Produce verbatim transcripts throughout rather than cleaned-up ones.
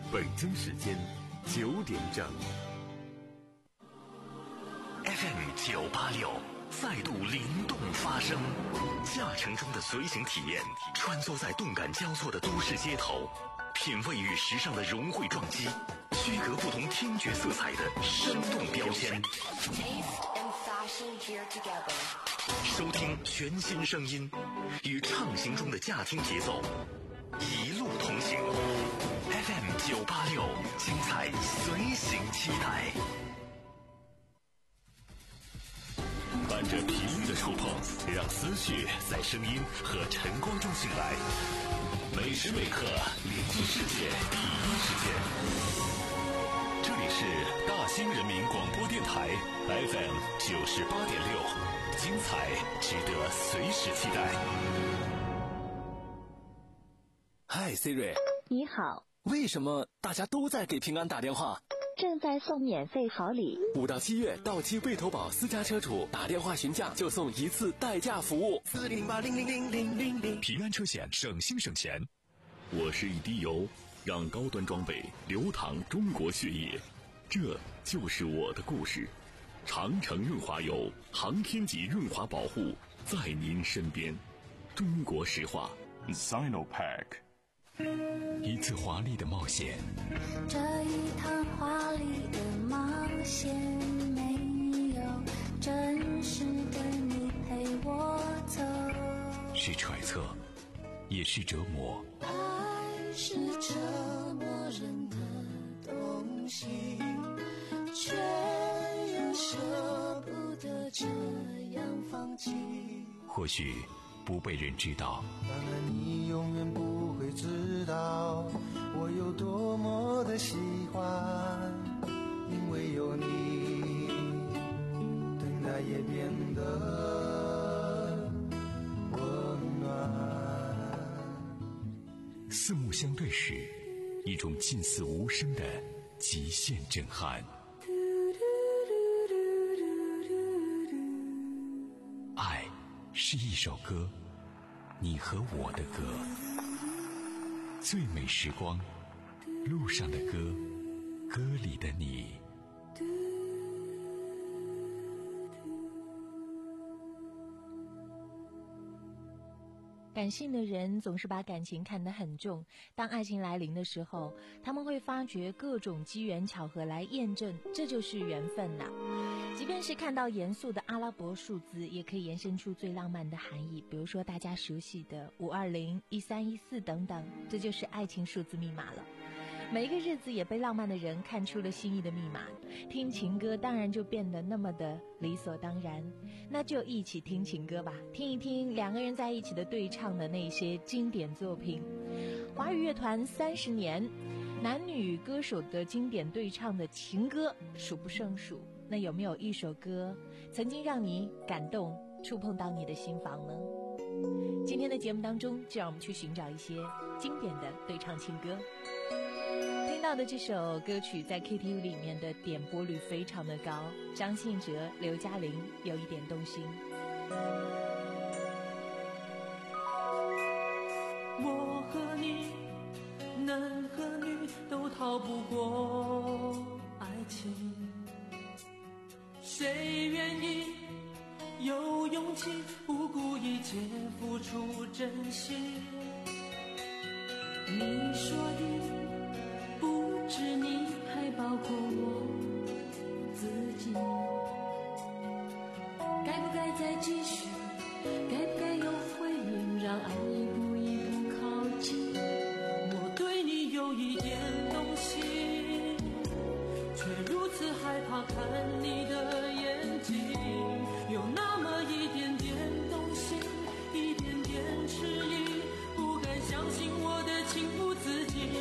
北京时间九点整。 F M 九八六再度灵动发声，驾乘中的随行体验，穿梭在动感交错的都市街头，品味与时尚的融汇撞击，区隔不同听觉色彩的生动标签。收听全新声音，与畅行中的驾听节奏一路同行。F M 九八六，精彩随行期待。伴着频率的触碰，让思绪在声音和晨光中醒来。每时每刻聆听世界第一时间。这里是大兴人民广播电台 F M 九十八点六，精彩值得随时期待。 嗨 Siri， 你好。 为什么大家都在给平安打电话？ 正在送免费好礼， 五到七月到期未投保私家车主打电话询价就送一次代驾服务。 四零八零零零零零零， 平安车险省心省钱。我是一滴油，让高端装备流淌中国血液，这就是我的故事。长城润滑油，航天级润滑保护，在您身边。中国石化 Sinopack。一次华丽的冒险， 这一趟华丽的冒险，没有真实的你陪我走， 是揣测，也是折磨。 爱是折磨人的东西，却又舍不得这样放弃。 或许不被人知道， 当然你永远不会知道我有多么的喜欢，因为有你，等待也变得温暖。 四目相对时，一种近似无声的极限震撼。爱是一首歌，你和我的歌，最美时光，路上的歌，歌里的你。 感性的人总是把感情看得很重，当爱情来临的时候，他们会发掘各种机缘巧合来验证，这就是缘分呐。即便是看到严肃的阿拉伯数字，也可以延伸出最浪漫的含义，比如说大家熟悉的五二零、一三一四等等，这就是爱情数字密码了。每一个日子也被浪漫的人看出了心意的密码，听情歌当然就变得那么的理所当然。那就一起听情歌吧，听一听两个人在一起的对唱的那些经典作品。华语乐团三十年，男女歌手的经典对唱的情歌数不胜数。那有没有一首歌曾经让你感动，触碰到你的心房呢？今天的节目当中，就让我们去寻找一些经典的对唱情歌。听到的这首歌曲在 K T V 里面的点播率非常的高，张信哲、刘嘉玲有一点动心。 我和你，男和女都逃不过爱情，谁愿意有勇气不顾一切付出真心？你说的不止你，还包括我自己。该不该再继续？该不该有回应？让爱一步一步靠近。我对你有一点动心，却如此害怕看你的眼睛，有那么一点点动心，一点点迟疑，不敢相信我的情不自禁。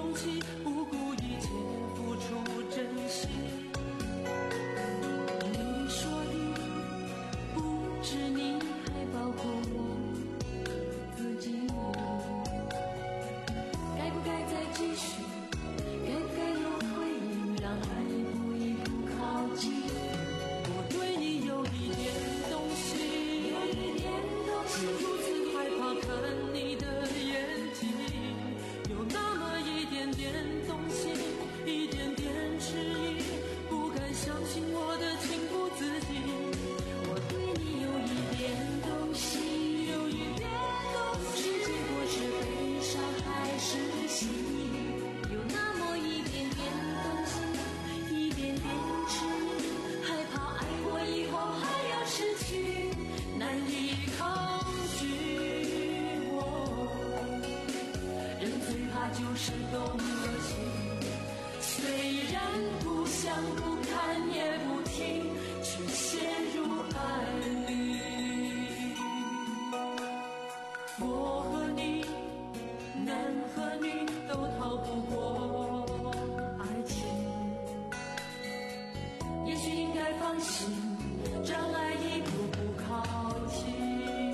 勇气，不顾一切付出真心。你说的不止你，还包括我自己。该不该再继续？该不该有回应？让爱一步一步靠近。我对你有一点动心，有一点动心，如此害怕看你的眼睛，有那么一点点动心，一点点迟疑，不敢相信我的情不自禁。我对你有一点动心，有一点动心，是经过是悲伤还是喜？有那么一点点动心，一点点迟疑，害怕爱过以后还要失去，难以抗拒。人最怕就是动了情，虽然不想不看也不听，却陷入爱里。我和你，男和女都逃不过爱情，也许应该放心，让爱一步步靠近。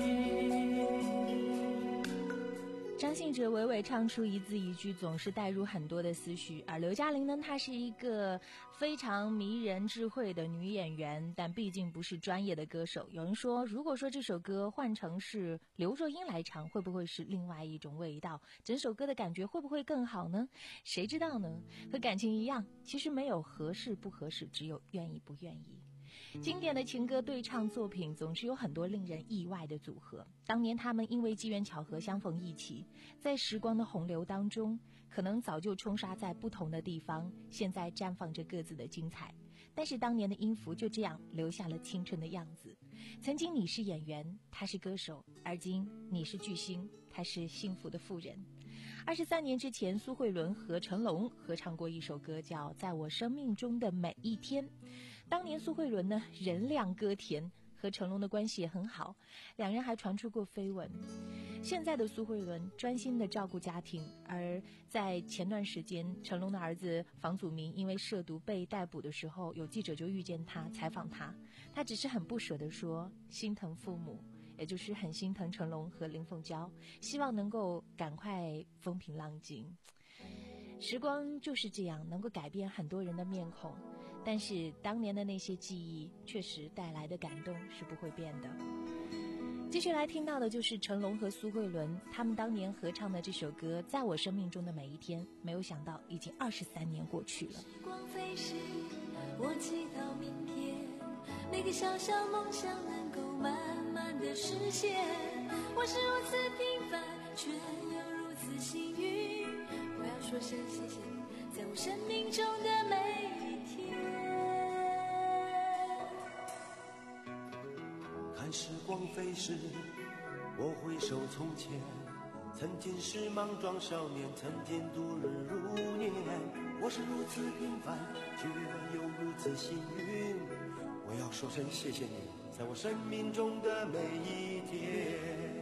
张信哲娓娓唱出一字一句，总是带入很多的思绪。而刘嘉玲呢，她是一个非常迷人智慧的女演员，但毕竟不是专业的歌手。有人说，如果说这首歌换成是刘若英来唱，会不会是另外一种味道？整首歌的感觉会不会更好呢？谁知道呢？和感情一样，其实没有合适不合适，只有愿意不愿意。经典的情歌对唱作品总是有很多令人意外的组合。当年他们因为机缘巧合相逢一起，在时光的洪流当中，可能早就冲刷在不同的地方，现在绽放着各自的精彩。但是当年的音符就这样留下了青春的样子。曾经你是演员，他是歌手，而今你是巨星，他是幸福的妇人。二十三年之前，苏慧伦和成龙合唱过一首歌，叫《在我生命中的每一天》。当年苏慧伦呢，人靓歌甜，和成龙的关系也很好，两人还传出过绯闻。现在的苏慧伦专心的照顾家庭，而在前段时间，成龙的儿子房祖名因为涉毒被逮捕的时候，有记者就遇见他，采访他，他只是很不舍地说，心疼父母，也就是很心疼成龙和林凤娇，希望能够赶快风平浪静。时光就是这样，能够改变很多人的面孔，但是当年的那些记忆确实带来的感动是不会变的。继续来听到的就是成龙和苏慧伦他们当年合唱的这首歌《在我生命中的每一天》，没有想到已经二十三年过去了。 时光飞逝，我祈祷明天每个小小梦想能够慢慢的实现。我是如此平凡，却又如此幸运，我要说声谢谢你，在我生命中的每一天。 看时光飞逝，我回首从前，曾经是莽撞少年，曾经度日如年。我是如此平凡，却又如此幸运，我要说声谢谢你，在我生命中的每一天。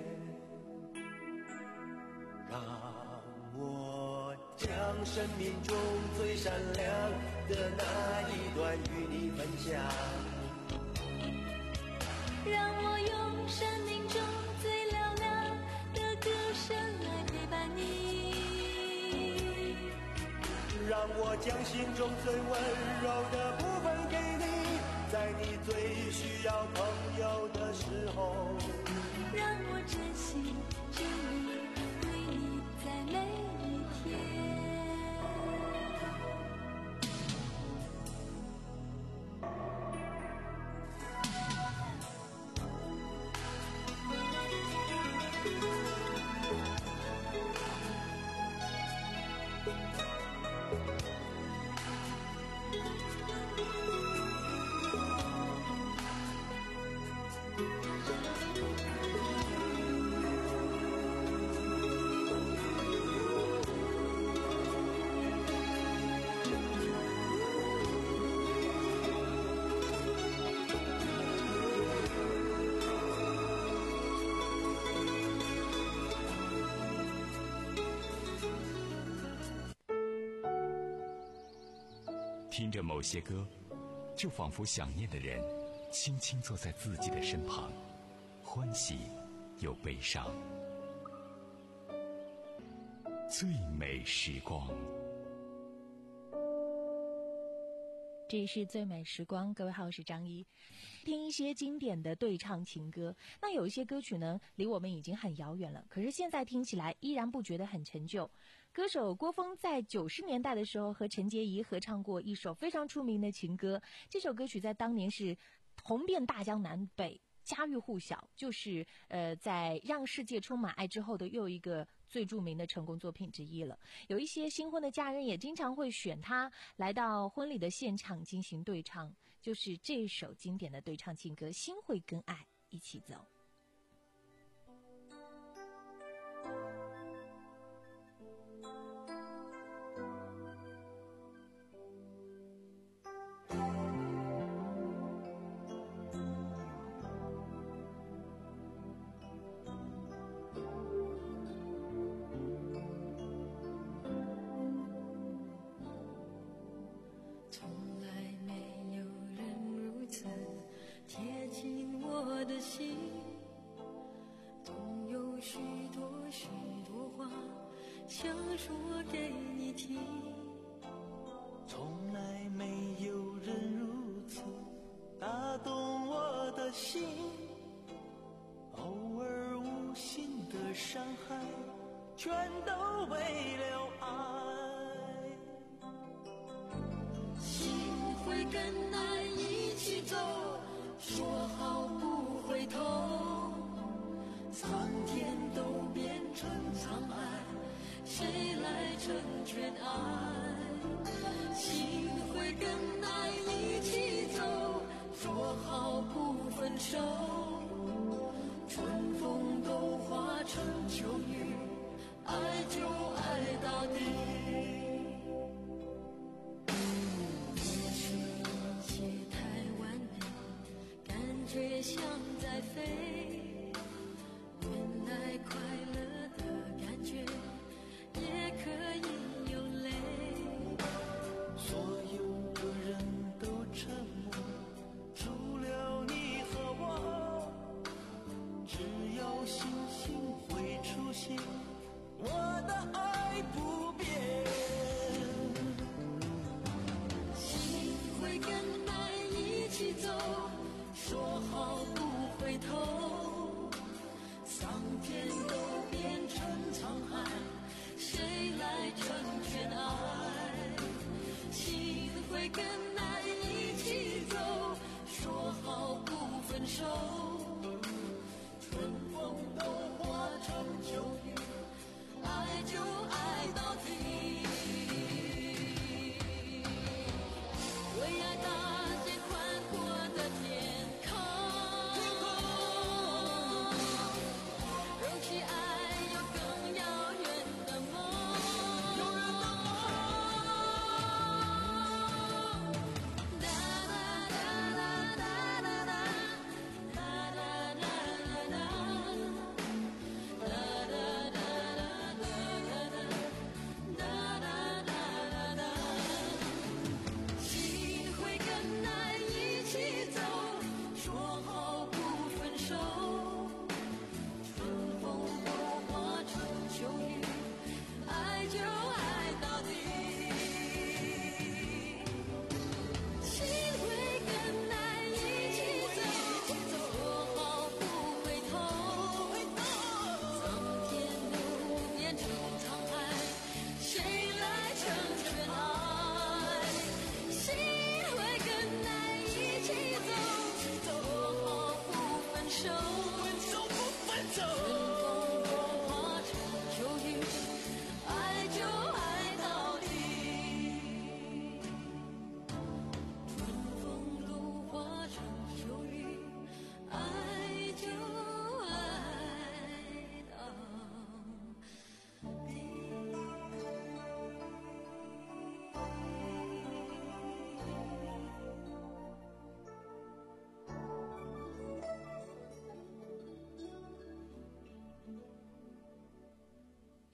让我将生命中最闪亮的那一段与你分享， 让我用生命中最嘹亮的歌声来陪伴你， 让我将心中最温柔的部分给你，在你最需要朋友的时候， 让我真心真意对你在每一天。 听着某些歌，就仿佛想念的人轻轻坐在自己的身旁，欢喜又悲伤。最美时光， 这里是最美时光，各位好，我是张一。听一些经典的对唱情歌，那有一些歌曲呢，离我们已经很遥远了，可是现在听起来依然不觉得很陈旧。歌手郭峰在九十年代的时候和陈洁仪合唱过一首非常出名的情歌，这首歌曲在当年是红遍大江南北，家喻户晓，就是呃，在让世界充满爱之后的又一个最著名的成功作品之一了。有一些新婚的家人也经常会选它来到婚礼的现场进行对唱，就是这首经典的对唱情歌《心会跟爱一起走》。 我的心总有许多许多话想说给你听， 从来没有人如此打动我的心，偶尔无心的伤害全都为了爱， 心会跟爱一起走，说好不回头，苍天都变成沧海，谁来成全爱？心会跟爱一起走，说好不分手，春风都化成秋雨，爱就爱到底。也许一切太完美，感觉像在飞，原来快乐的感觉也可以有泪。 所有的人都沉默，除了你和我，只要星星会出现，我的爱不变。 心会跟爱一起走，说好不回头，苍天都变成沧海，谁来成全爱？心会跟爱一起走，说好不分手，春风都化成秋雨，爱就爱到底。为爱搭建宽阔的天空，揉起爱有更遥远的梦。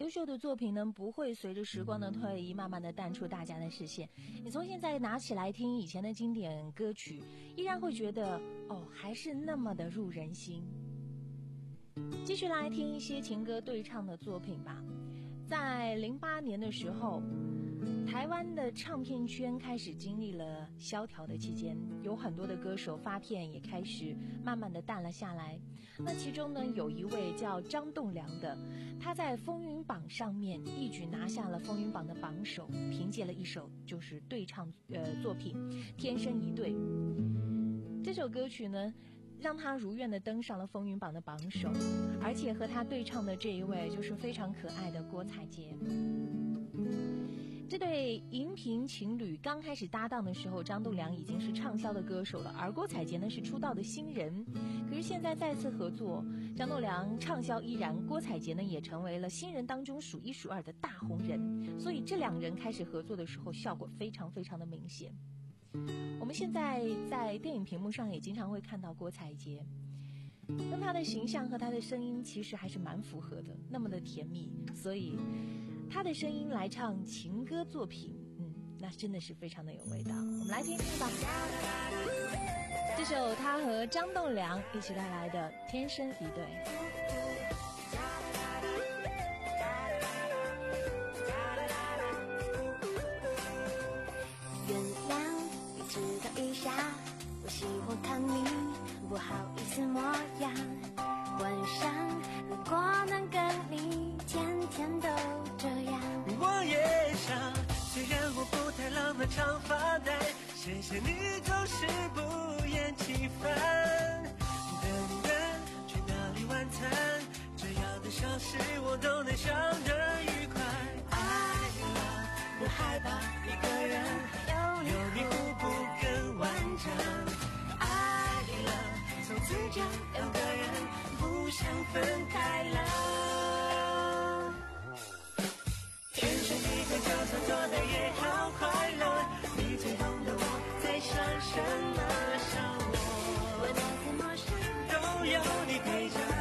优秀的作品呢，不会随着时光的推移，慢慢的淡出大家的视线。你从现在拿起来听以前的经典歌曲，依然会觉得哦，还是那么的入人心。继续来听一些情歌对唱的作品吧。在零八年的时候，台湾的唱片圈开始经历了萧条的期间，有很多的歌手发片也开始慢慢的淡了下来。那其中呢，有一位叫张栋梁的，他在风云榜上面一举拿下了风云榜的榜首，凭借了一首就是对唱呃作品《天生一对》。这首歌曲呢，让他如愿的登上了风云榜的榜首，而且和他对唱的这一位就是非常可爱的郭采洁。这对荧屏情侣刚开始搭档的时候，张栋梁已经是畅销的歌手了，而郭采洁呢是出道的新人。可是现在再次合作，张栋梁畅销依然，郭采洁呢也成为了新人当中数一数二的大红人，所以这两人开始合作的时候，效果非常非常的明显。我们现在在电影屏幕上也经常会看到郭采洁，跟她的形象和她的声音其实还是蛮符合的，那么的甜蜜，所以她的声音来唱情歌作品，嗯，那真的是非常的有味道。我们来听听吧，这首她和张栋梁一起带来的《天生一对》。 我喜欢看你不好意思模样，幻想如果能跟你天天都这样。 我也想，虽然我不太浪漫长发带，谢谢你总是不厌其烦。等等，去哪里晚餐？这样的小事我都能想得愉快。爱了，不害怕一个人，有你互补更完整。从此就两个人不想分开了。天生一对，就算做的也好快乐。你最懂得我在想什么，想我，我再怎么想都有你陪着。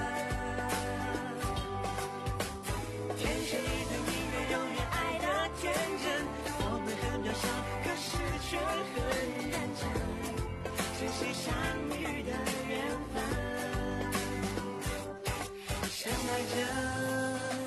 天生一对，宁愿永远爱的天真。我们很渺小，可是却很认真，珍惜相遇的缘分，深爱着。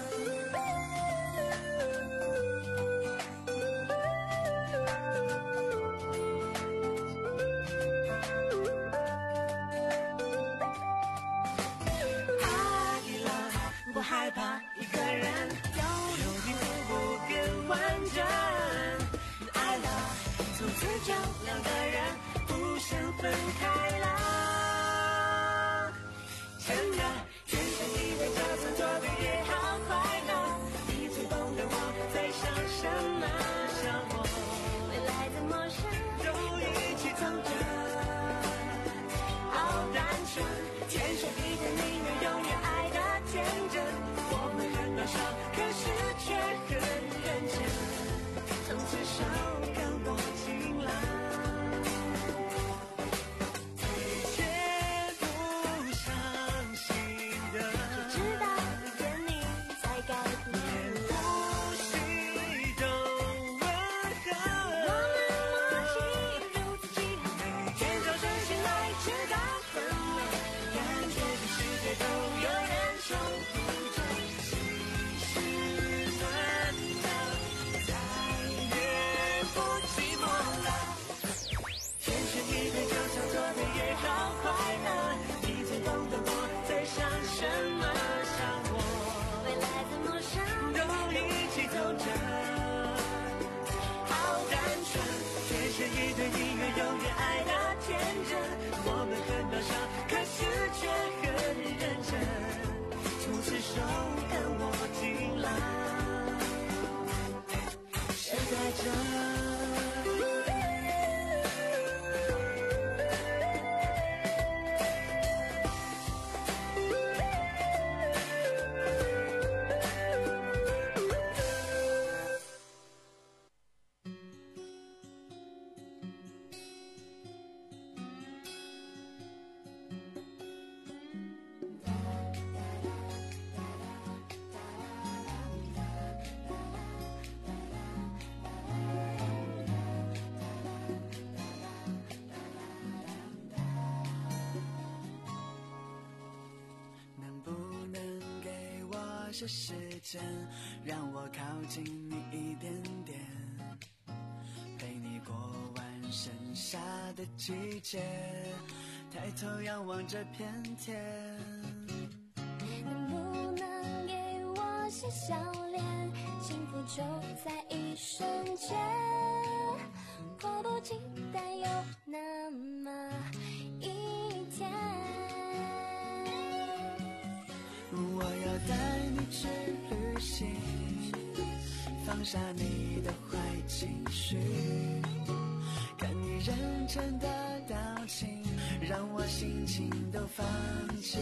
爱了，不害怕一个人，有你互补更完整。爱了，从此就两个人不想分开了。真的，天生一对，就算做的也好快乐。你最懂得我在想什么，想我，未来怎么想都一起走着，好单纯。天生一对，宁愿永远爱的天真。我们很渺小，可是却很认真，从此手更握紧了。 我些时间，让我靠近你一点点，陪你过完剩下的季节，抬头仰望这片天。 能不能给我些笑脸，幸福就在一瞬间，迫不及待有那么一天。 我要带你去旅行，放下你的坏情绪，看你认真的表情，让我心情都放弃。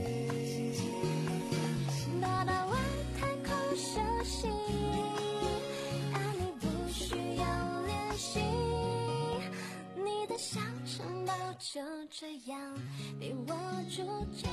爸爸外太空休息，爱你不需要练习，你的小城堡就这样被我住进。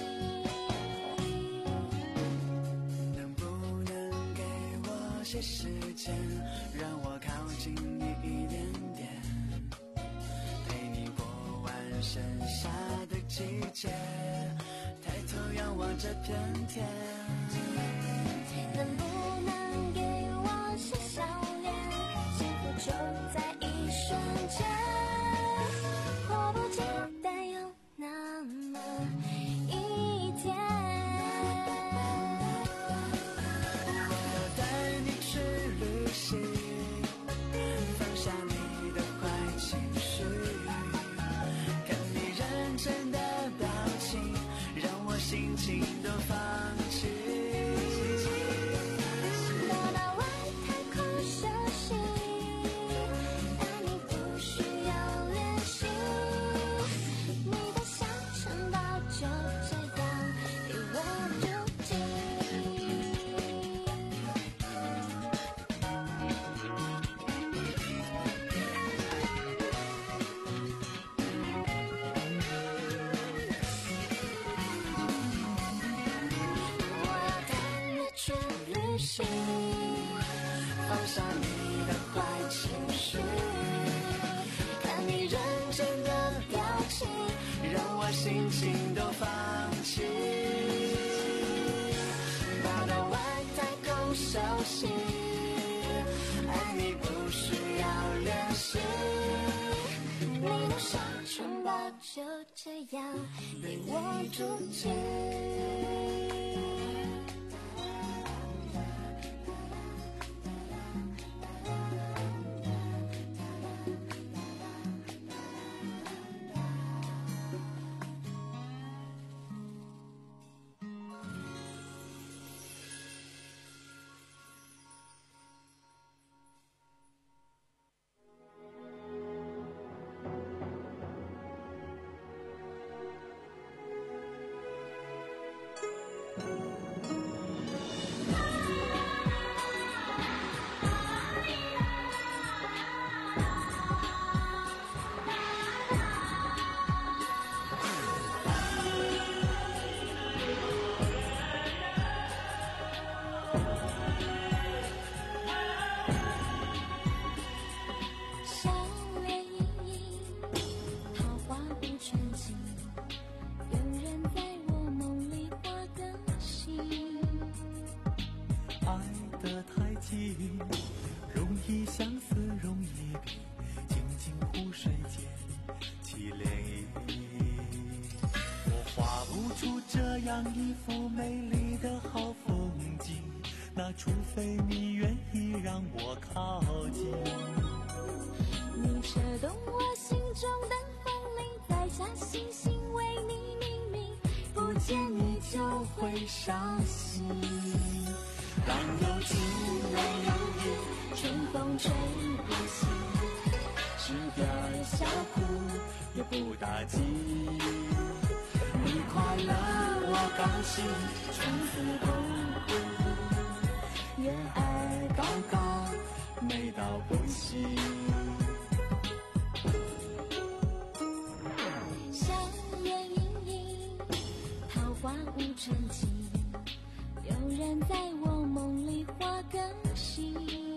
能不能给我些时间，让我靠近你一点点，陪你过完剩下的季节，抬头仰望这片天。 能不能给我些笑脸，幸福就在一瞬间，迫不及待有那么一天。 我要带你去旅行，放下你的坏情绪，看你认真的表情，让我心情都放弃。放下你的坏情绪，看你认真的表情，让我心情都放弃。跑到外太空休息，爱你不需要练习， 你的小城堡就这样被我住进。 容易相思容易病，静静湖水间起涟漪。我画不出这样一幅美丽的好风景，那除非你愿意让我靠近。 你扯动我心中的风铃，在下星星为你命名，不见你就会伤心。 浪有情，浪有意， 春风吹不醒， 是点小苦也不打紧。你快乐我高兴，从此不顾，恋爱高高美到不行。 香烟隐隐，桃花无真情，有人在我梦里画个心。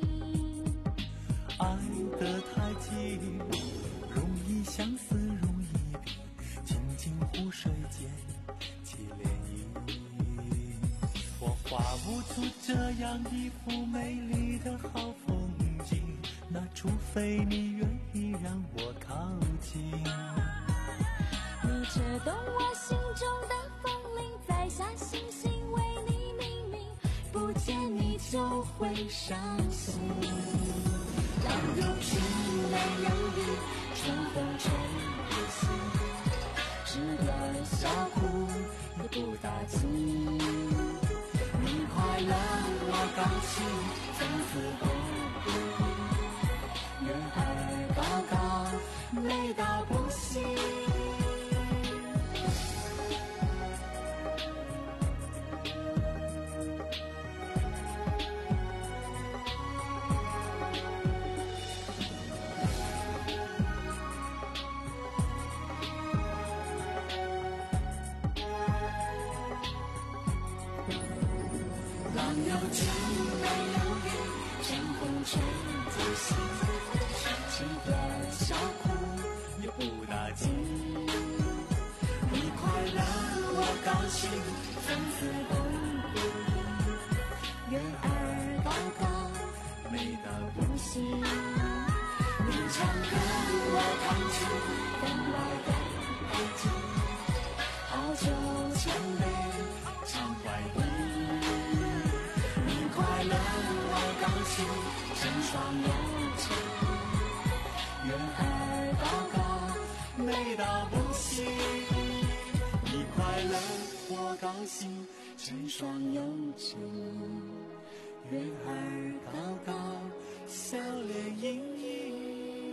爱得太近，容易相思容易病，静静湖水间起涟漪。我画付出这样一幅美丽的好风景，那除非你愿意让我靠近。 你却懂我心中的风铃，摘下星星为你命名，不见你就会伤心。浪有去没有雨，春风吹不醒，吃点小苦也不打紧。你快乐我高兴，从此不必月儿高高，美到不行。有晴没有雨，晨风吹不醒，吃点小苦也不打紧。你快乐我高兴，从此不必月儿高高，美到不行。你唱歌我弹琴，分外的爱情，好久前辈唱怀疑。快乐我高兴，成双有情，月儿高高，美到不行。你快乐我高兴，成双有情，月儿高高，笑脸盈盈。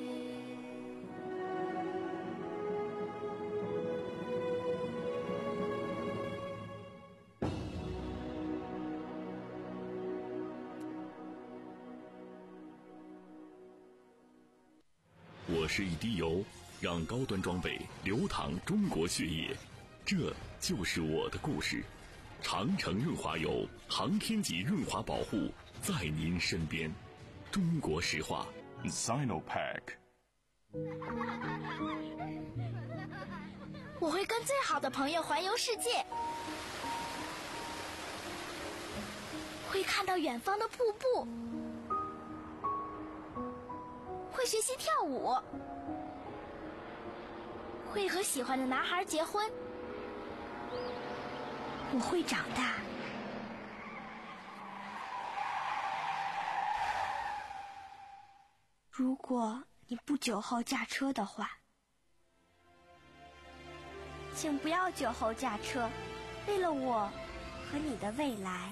我是一滴油，让高端装备流淌中国血液，这就是我的故事。长城润滑油，航天级润滑保护，在您身边。中国石化 Sinopec。 我会跟最好的朋友环游世界，会看到远方的瀑布，会学习跳舞，会和喜欢的男孩结婚。我会长大。如果你不酒后驾车的话，请不要酒后驾车，为了我和你的未来。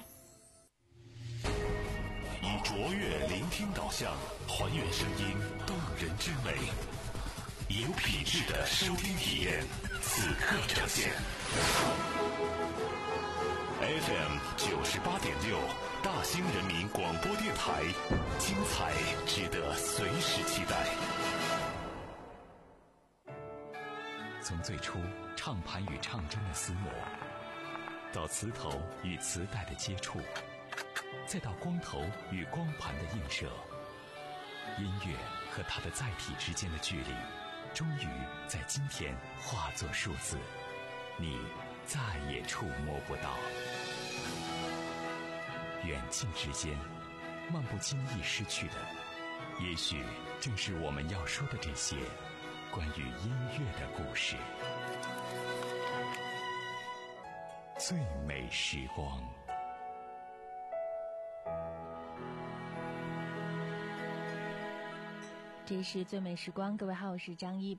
以卓越聆听导向，还原声音动人之美，以有品质的收听体验，此刻呈现。F M 九十八点六，大兴人民广播电台，精彩值得随时期待。 从最初唱盘与唱针的厮磨，到磁头与磁带的接触，再到光头与光盘的映射，音乐和它的载体之间的距离，终于在今天化作数字，你再也触摸不到。远近之间，漫不经意失去的，也许正是我们要说的这些关于音乐的故事。最美时光。 这是最美时光，各位好，我是张一。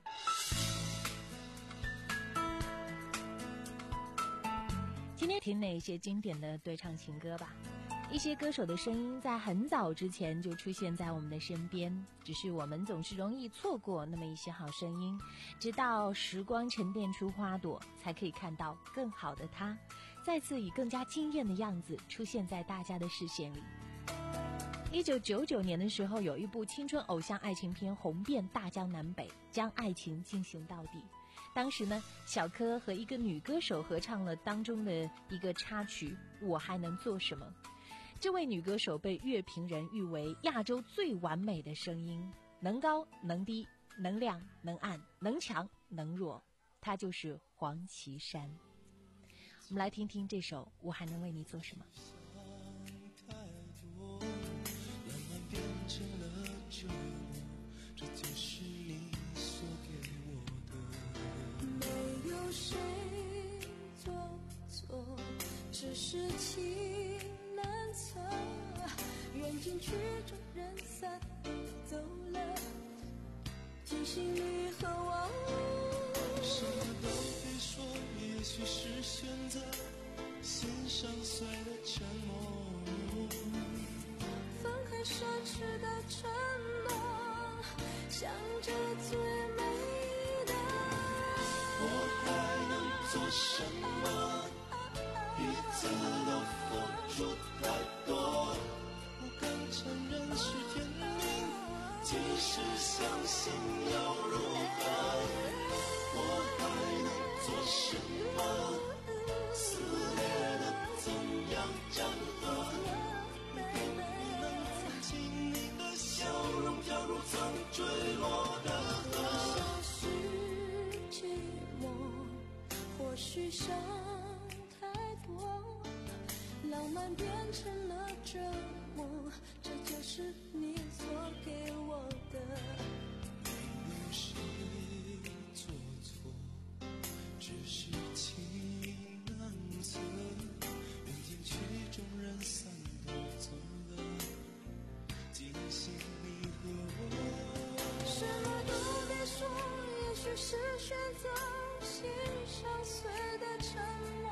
今天听哪些经典的对唱情歌吧。一些歌手的声音在很早之前就出现在我们的身边，只是我们总是容易错过那么一些好声音，直到时光沉淀出花朵，才可以看到更好的它，再次以更加惊艳的样子出现在大家的视线里。一九九九年的时候，有一部青春偶像爱情片红遍大江南北，将爱情进行到底。当时呢，小柯和一个女歌手合唱了当中的一个插曲《我还能做什么》。这位女歌手被乐评人誉为亚洲最完美的声音，能高能低，能亮能暗，能强能弱，她就是黄绮珊。我们来听听这首《我还能为你做什么》。 心里和我。 什么都别说，也许是选择心上碎的沉默。 分开奢侈的承诺，想着最美的。 我还能做什么？彼此都付出太多，不敢承认是天命，即使相信又如何？我还能做什么？撕裂的怎样粘合？不能藏起你的笑容，跳入曾坠落的河。 相许寂寞，或许伤太多，浪漫变成了折磨，这就是你所给我的。 不是做错，只是情意难测，缘尽曲终人散都走了，惊醒你和我。 什么都别说，也许是选择心上碎的沉默。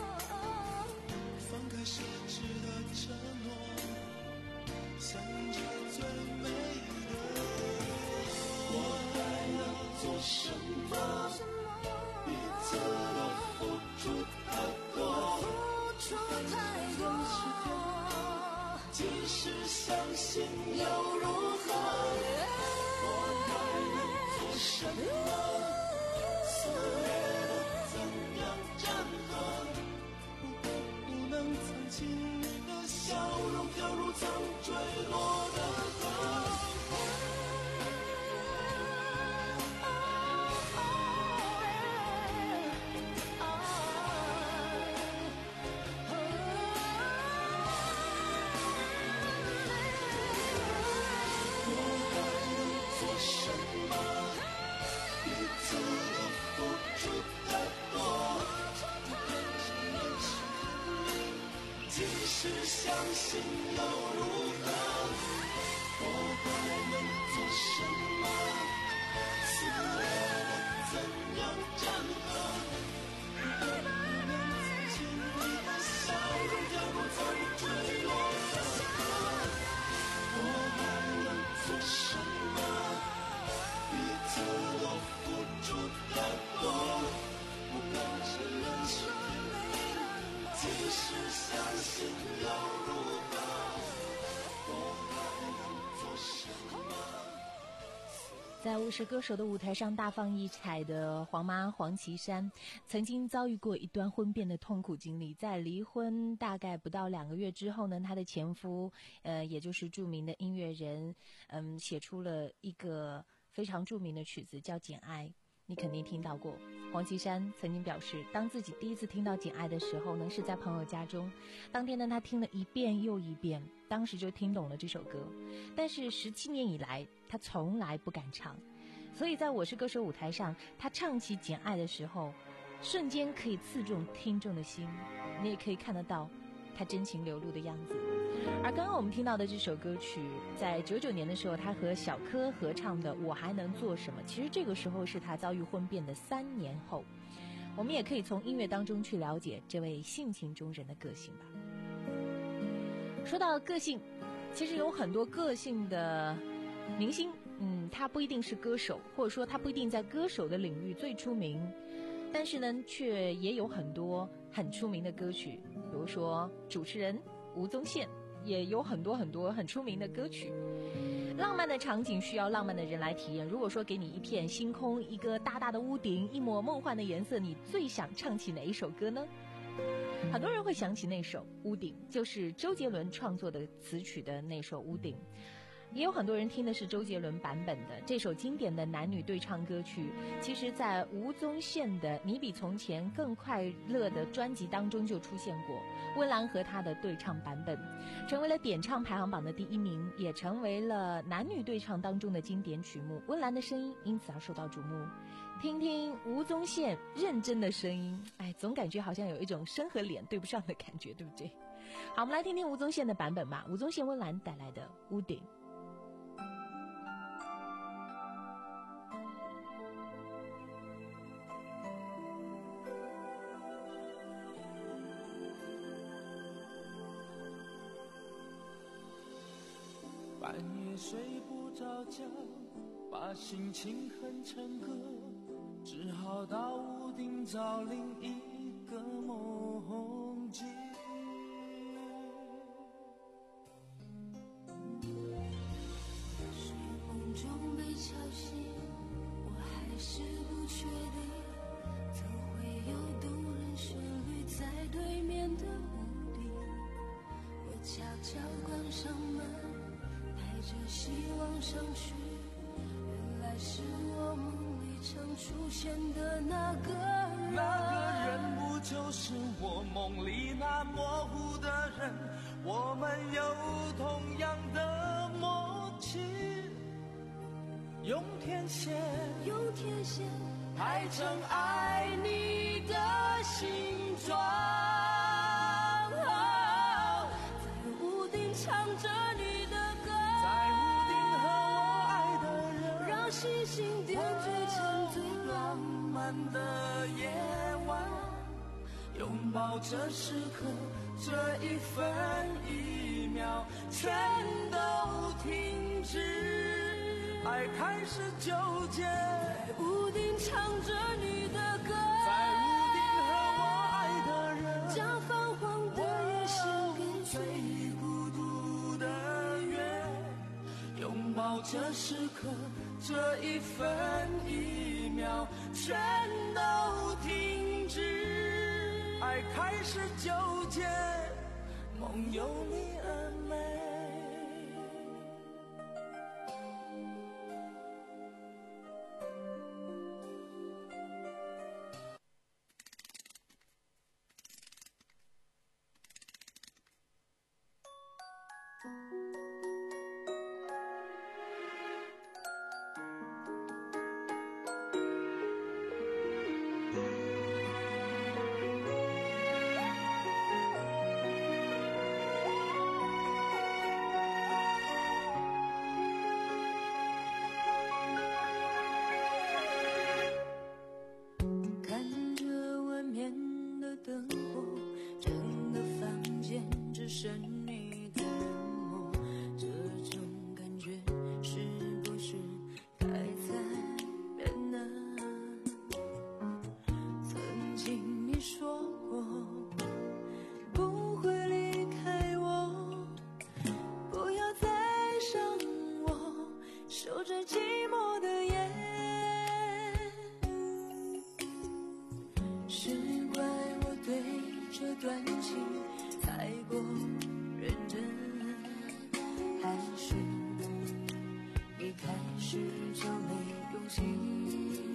放开奢侈的承诺，想着最美的。我还能做什么？彼此都付出太多， 付出太多， 即使相信又如何？我还能做什么？撕裂的怎样粘合？不能藏起你的笑容，跳入曾坠落的河。是相信又如何？我还能做什么？撕裂的怎样粘合？不能藏起你的笑容，跳入曾坠落的河。我还能做什么？彼此都付出太多，不敢承认是天命，即使相信又如何？我还能做什么？ 在我是歌手的舞台上大放异彩的黄妈黄绮珊，曾经遭遇过一段婚变的痛苦经历。在离婚大概不到两个月之后呢，她的前夫，呃，也就是著名的音乐人，嗯，写出了一个非常著名的曲子，叫《简爱》。你肯定听到过。黄绮珊曾经表示，当自己第一次听到《简爱》的时候呢，是在朋友家中。当天呢，她听了一遍又一遍，当时就听懂了这首歌。但是十七年以来，她从来不敢唱。所以在我是歌手舞台上，她唱起《简爱》的时候，瞬间可以刺中听众的心，你也可以看得到她真情流露的样子。而刚刚我们听到的这首歌曲，在九九年的时候，他和小柯合唱的《我还能做什么》，其实这个时候是他遭遇婚变的三年后。我们也可以从音乐当中去了解这位性情中人的个性吧。说到个性，其实有很多个性的明星，嗯，他不一定是歌手，或者说他不一定在歌手的领域最出名，但是呢，却也有很多很出名的歌曲，比如说主持人吴宗宪。也有很多很多很出名的歌曲。浪漫的场景需要浪漫的人来体验。如果说给你一片星空，一个大大的屋顶，一抹梦幻的颜色，你最想唱起哪一首歌呢？很多人会想起那首《屋顶》，就是周杰伦创作的词曲的那首《屋顶》。也有很多人听的是周杰伦版本的这首经典的男女对唱歌曲，其实在吴宗宪的《你比从前更快乐》的专辑当中就出现过，温岚和他的对唱版本成为了点唱排行榜的第一名，也成为了男女对唱当中的经典曲目，温岚的声音因此而受到瞩目。听听吴宗宪认真的声音，哎，总感觉好像有一种声和脸对不上的感觉，对不对？好，我们来听听吴宗宪的版本吧，吴宗宪温岚带来的《屋顶》。 睡不着觉，把心情哼成歌，只好到屋顶找另一个梦境。 睡梦中被吵醒，我还是不确定，怎会有动人旋律在对面的屋顶。我悄悄关上门，带着希望上去，原来是我梦里常出现的那个人。 那个人不就是我梦里那模糊的人？我们有同样的默契，用天线用天线排成爱你的形状， 在屋顶唱着你的歌， 在屋顶和我爱的人， 让星星点缀成最浪漫的夜晚，拥抱这时刻，这一分一秒全都停止，爱开始纠结， 在屋顶唱着你的歌， 在屋顶和我爱的人， 将泛黄的夜献给最孤独的月，拥抱这时刻，这一分一秒全都停止，爱开始纠结，梦有你而美。 灯火，整个房间只剩你的冷漠，这种感觉是不是太残忍呢？曾经你说过不会离开我，不要再伤我，守着寂寞的夜。是怪我对这段情太过认真，还是一开始就没用心？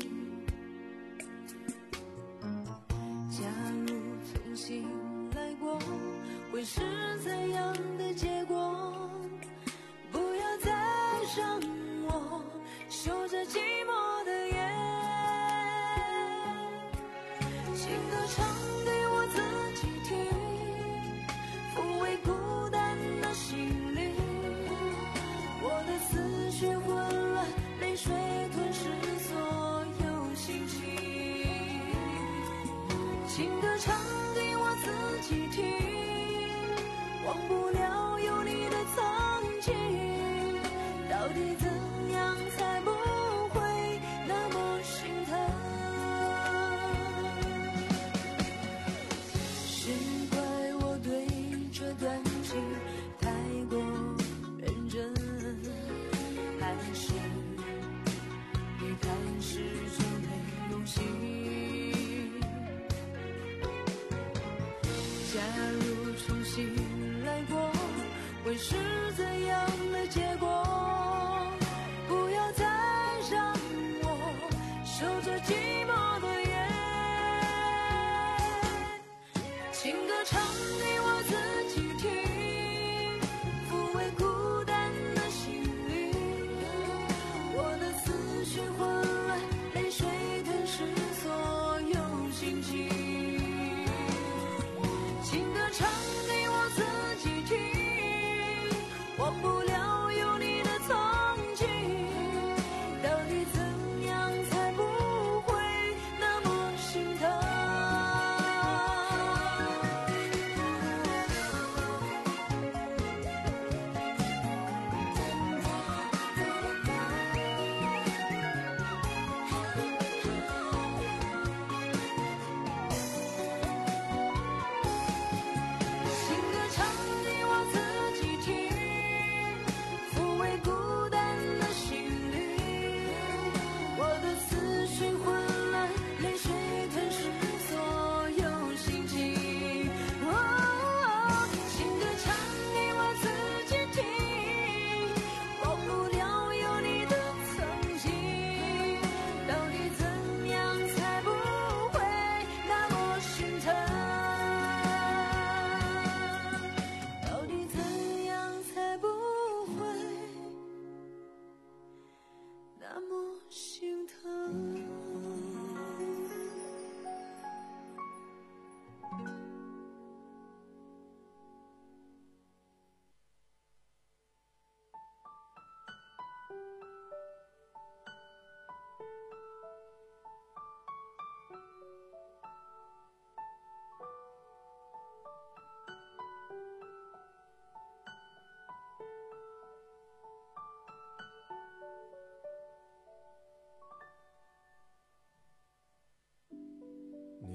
假如重新来过，会是怎样的结果？不要再让我守着寂寞的夜。情歌唱给我自己听，抚慰孤单的心灵。我的思绪混乱，泪水吞噬所有心情。情歌唱给我自己听，忘不了有你的曾经。到底怎样才不会那么心疼？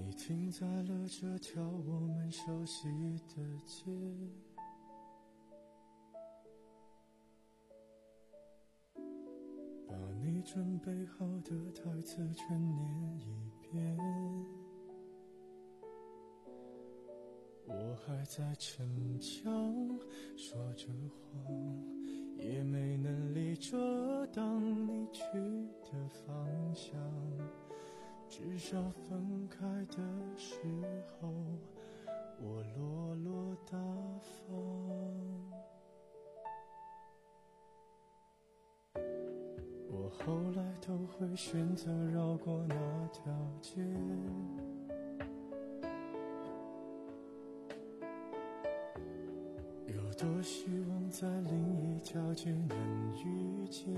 你停在了这条我们熟悉的街，把你准备好的台词全念一遍。我还在逞强说着谎，也没能力遮挡你去的方向，至少分开的时候我落落大方。我后来都会选择绕过那条街，有多希望在另一条街能遇见，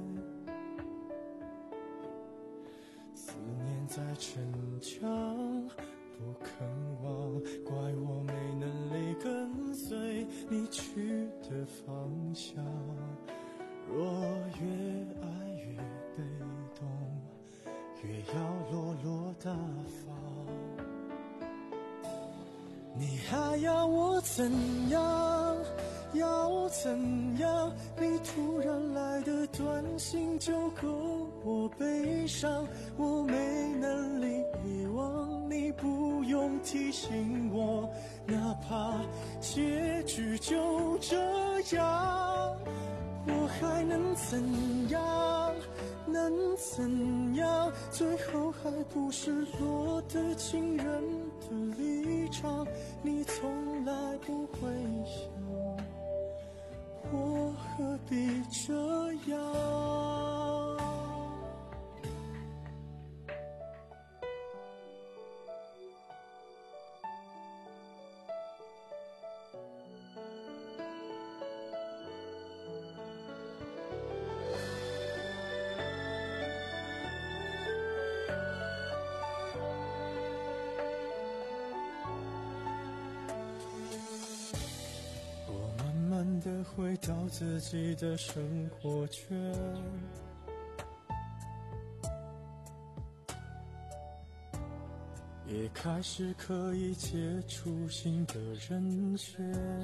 思念在逞强不肯忘，怪我没能力跟随你去的方向。若越爱越被动，越要落落大方。你还要我怎样？要怎样？你突然来的短信就够我悲伤，我没能力遗忘，你不用提醒我，哪怕结局就这样，我还能怎样？能怎样？最后还不是落得情人的立场，你从来不会想，我何必这样？的回到自己的生活圈，也开始可以接触新的人选，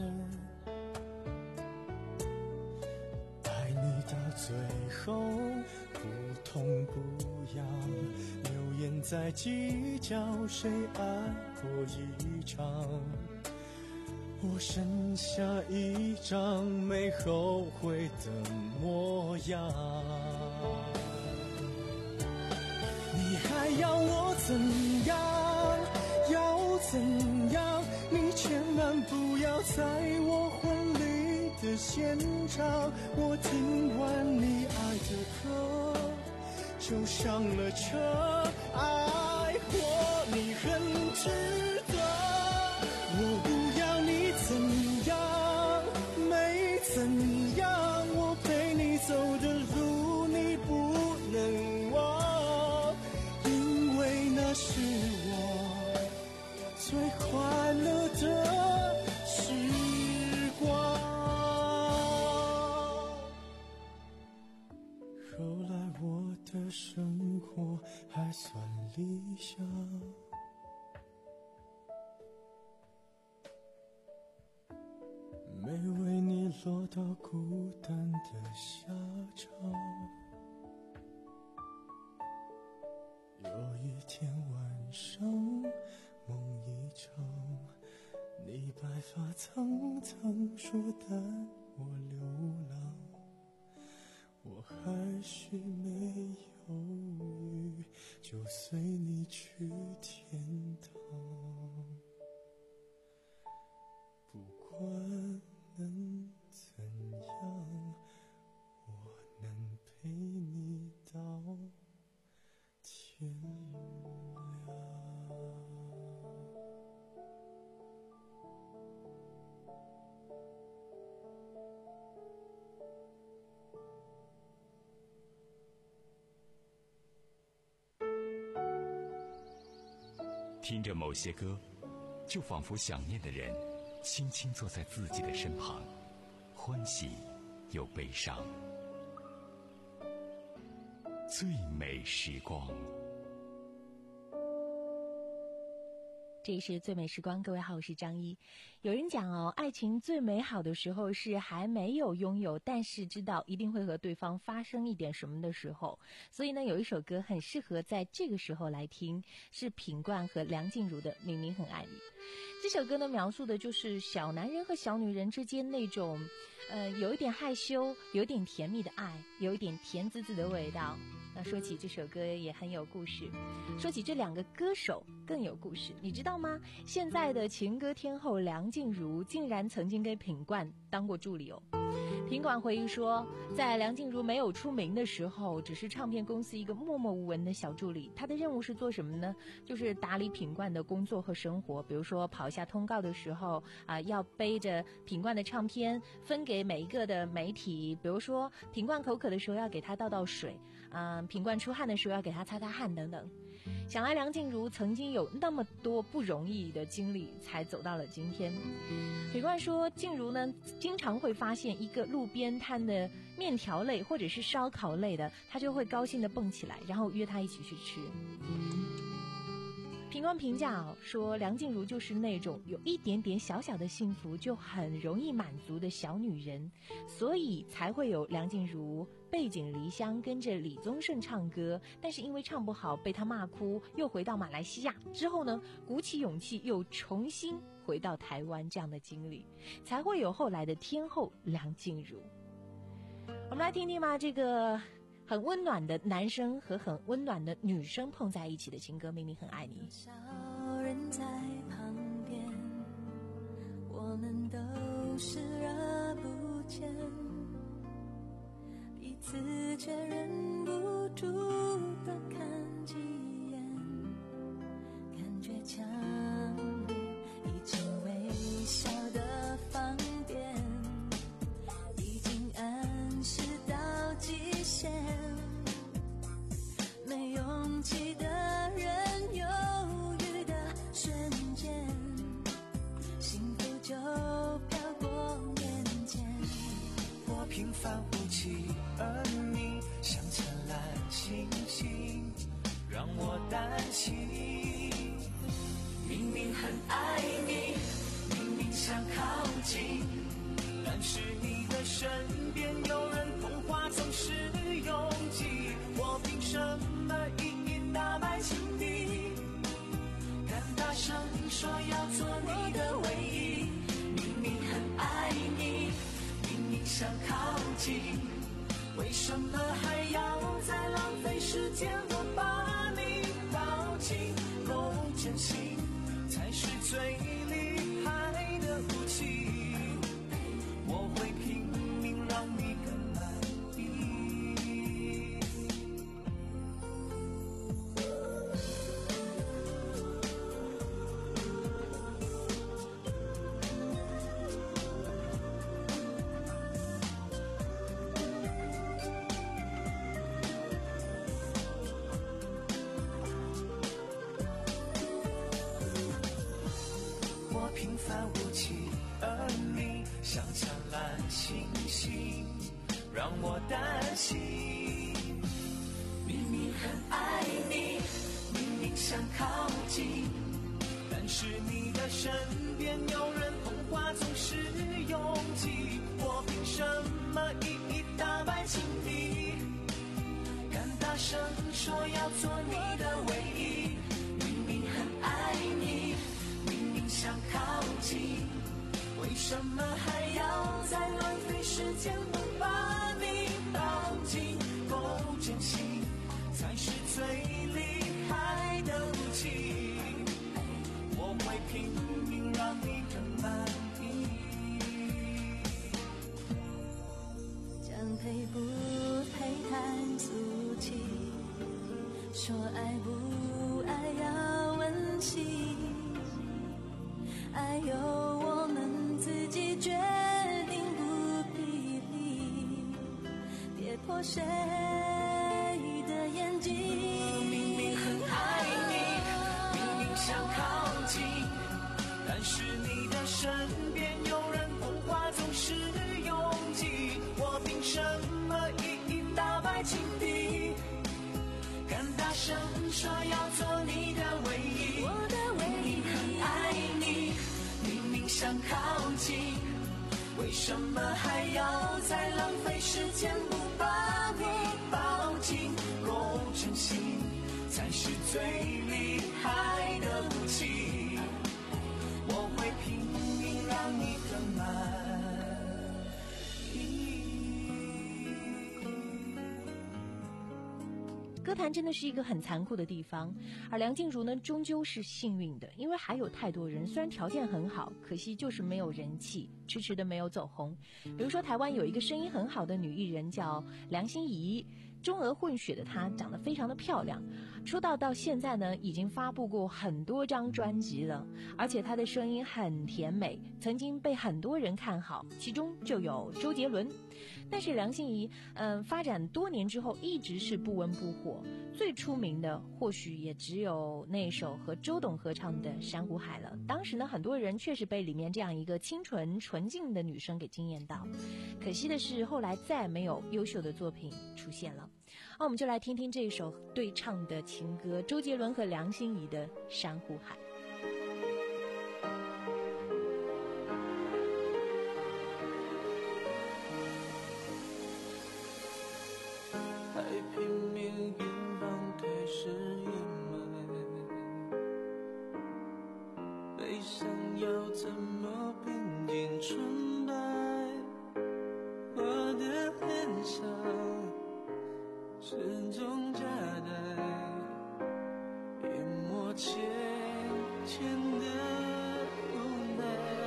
爱你到最后不痛不痒，流言在计较谁爱过一场，我剩下一张没后悔的模样。你还要我怎样？要怎样？你千万不要在我婚礼的现场，我听完你爱的歌就上了车，爱过你很值得，我不要你怎样，没怎样，我陪你走的路你不能忘，因为那是我最快乐的时光。后来我的生活还算理想，没为你落到孤单的下场。有一天晚上梦一场，你白发苍苍说带我流浪，我还是没犹豫就随你去天堂，不管能怎样，我能陪你到天亮。 听着某些歌，就仿佛想念的人轻轻坐在自己的身旁，欢喜又悲伤。最美时光。 这里是最美时光，各位好，我是张一。有人讲哦，爱情最美好的时候是还没有拥有，但是知道一定会和对方发生一点什么的时候。所以呢，有一首歌很适合在这个时候来听，是品冠和梁静茹的《明明很爱你》。这首歌呢，描述的就是小男人和小女人之间那种呃，有一点害羞，有一点甜蜜的爱，有一点甜滋滋的味道。那说起这首歌也很有故事，说起这两个歌手更有故事，你知道吗？现在的情歌天后梁静茹竟然曾经给品冠当过助理哦。品冠回忆说，在梁静茹没有出名的时候，只是唱片公司一个默默无闻的小助理，他的任务是做什么呢？就是打理品冠的工作和生活，比如说跑下通告的时候啊、呃，要背着品冠的唱片分给每一个的媒体，比如说品冠口渴的时候要给他倒倒水，嗯、呃，品冠出汗的时候要给他擦擦汗等等。想来梁静茹曾经有那么多不容易的经历，才走到了今天。品冠说，静茹呢经常会发现一个路边摊的面条类或者是烧烤类的，他就会高兴地蹦起来，然后约他一起去吃。品冠评价、哦、说，梁静茹就是那种有一点点小小的幸福就很容易满足的小女人，所以才会有梁静茹背井离乡跟着李宗盛唱歌，但是因为唱不好被他骂哭，又回到马来西亚之后呢，鼓起勇气又重新回到台湾，这样的经历才会有后来的天后梁静茹。我们来听听吧，这个很温暖的男生和很温暖的女生碰在一起的情歌《明明很爱你》。 少人在旁边，我们都视而不见，彼此却忍不住多看几眼，感觉强烈，已经微小的放电，已经暗示到极限，没勇气的人犹豫的瞬间，幸福就飘过眼前。 我平凡无奇，而你像灿烂星星，让我担心。明明很爱你，明明想靠近，但是你的身边有人，童话总是拥挤。我凭什么一一打败情敌？敢大声说要做你的唯一。明明很爱你，明明想靠近，为什么还要再浪费时间？我把你抱紧，够真心才是最厉害的武器。我会拼命让你更满意。我平凡无奇，而你像灿烂星星，让我担心。明明很爱你，明明想靠近，但是你的身边有人，童话总是拥挤。我凭什么一一打败情敌？敢大声说要做你的唯一。明明很爱你，明明想靠近，为什么还要再浪费时间？我把你抱紧，够真心才是最厉害的武器。我会拼命让你更满意。 将配不配谈俗气，说爱不爱要问起，爱由我们自己决定，不必理，别破谁的眼睛。 明明很爱你，明明想靠近，但是你的身边有人，童话总是拥挤。我凭什么一一打败情敌？敢大声说要做你的唯一。 我的唯一。 为什么还要再浪费时间不把你抱紧？够真心才是最厉害的武器，我会拼命让你更满意。 歌坛真的是一个很残酷的地方，而梁静茹呢，终究是幸运的，因为还有太多人虽然条件很好，可惜就是没有人气，迟迟的没有走红。比如说台湾有一个声音很好的女艺人叫梁心颐，中俄混血的她长得非常的漂亮，出道到现在呢，已经发布过很多张专辑了，而且她的声音很甜美，曾经被很多人看好，其中就有周杰伦。但是梁心颐嗯、呃，发展多年之后一直是不温不火，最出名的或许也只有那首和周董合唱的《珊瑚海》了。当时呢，很多人确实被里面这样一个清纯纯净的女生给惊艳到，可惜的是后来再没有优秀的作品出现了。那我们就来听听这一首对唱的情歌，周杰伦和梁心颐的《珊瑚海》。 还拼命硬帮退是因为悲伤要怎么平静纯白，我的脸上始终夹带淹没浅浅的无奈。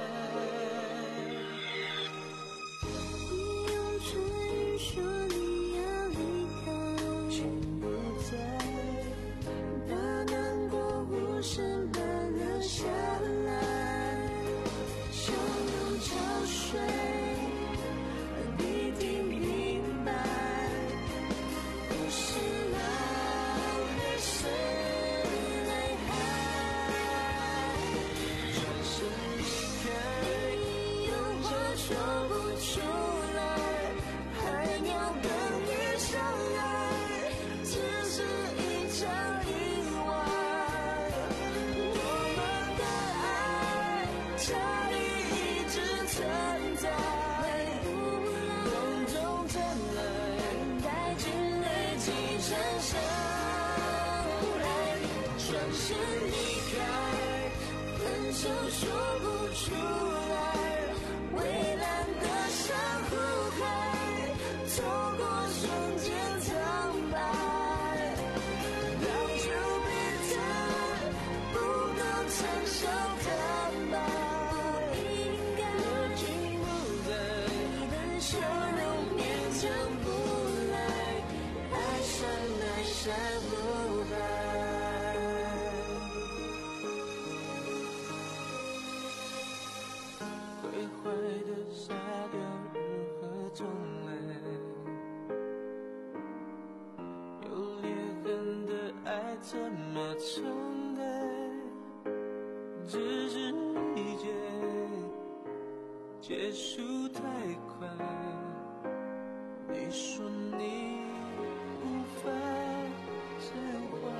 你用唇语说你要离开， 心不在， 把难过无声般留下来，汹涌潮水让你听明白，不是浪费是泪海， 转身离开， 有话说不出来，海鸟等于相爱，只是一场意外，我们的爱家里一直存在， 梦中真爱带着累积成伤害， 转身离开， 分手说不出来，蔚蓝的珊瑚海，透过瞬间苍白，当初彼此不能承受坦白，不应该我竟不在， 你的笑容勉强不来，爱上那珊瑚海。 毁坏的沙雕如何重来，有裂痕的爱怎么重来，只是理解结束太快，你说你无法释怀。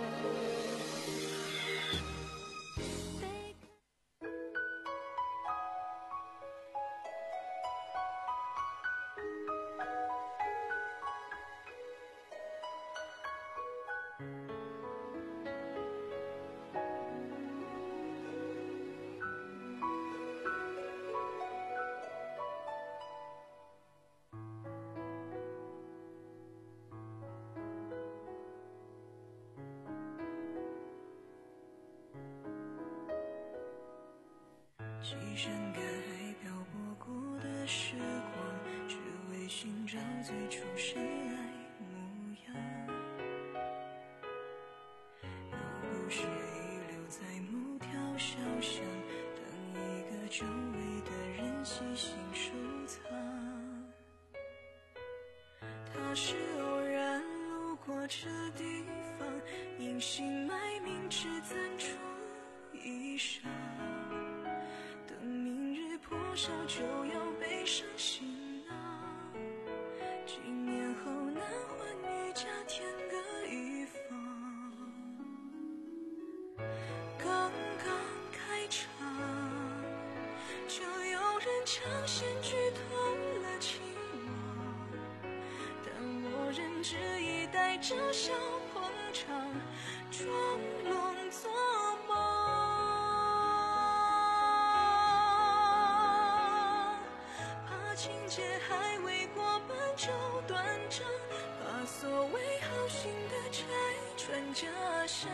岐山赶海漂泊过的时光，只为寻找最初深爱模样。有故事遗留在某条小巷，等一个周围的人细心收藏。它是偶然路过这地方，隐姓埋名只暂出一裳。破晓就要背上行囊，几年后男欢女嫁天各一方。刚刚开场就有人抢先举在这小捧场装聋作梦，怕情节还未过半就断章，把所谓好心的拆穿假象。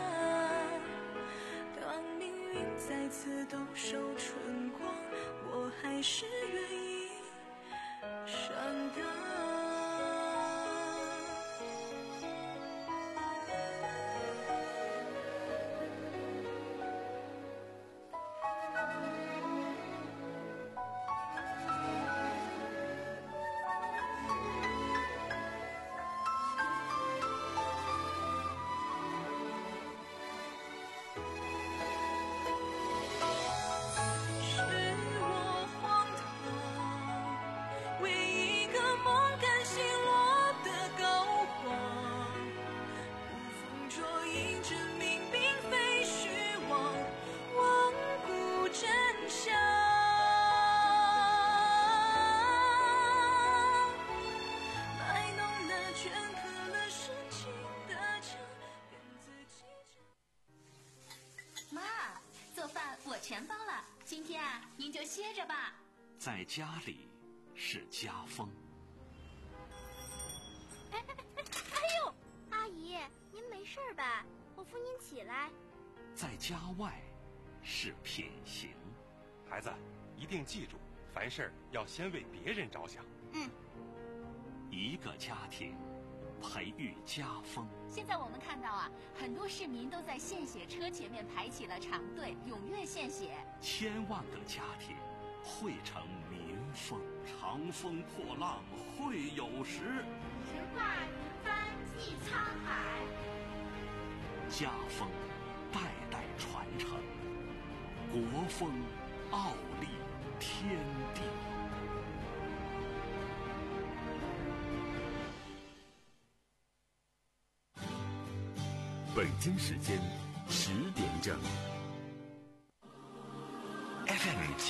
当命运再次兜售春光，我还是愿意上当。 全包了，今天啊，您就歇着吧。 在家里是家风。 哎哎哎哎呦，阿姨，您没事吧？我扶您起来。 在家外是品行。 孩子，一定记住，凡事要先为别人着想。 嗯。 一个家庭培育家风。 现在我们看到啊，很多市民都在献血车前面排起了长队，踊跃献血。 千万个家庭汇成民风，长风破浪会有时， 直挂云帆济沧海。 家风代代传承，国风傲立天地。 北京时间十点整。 F M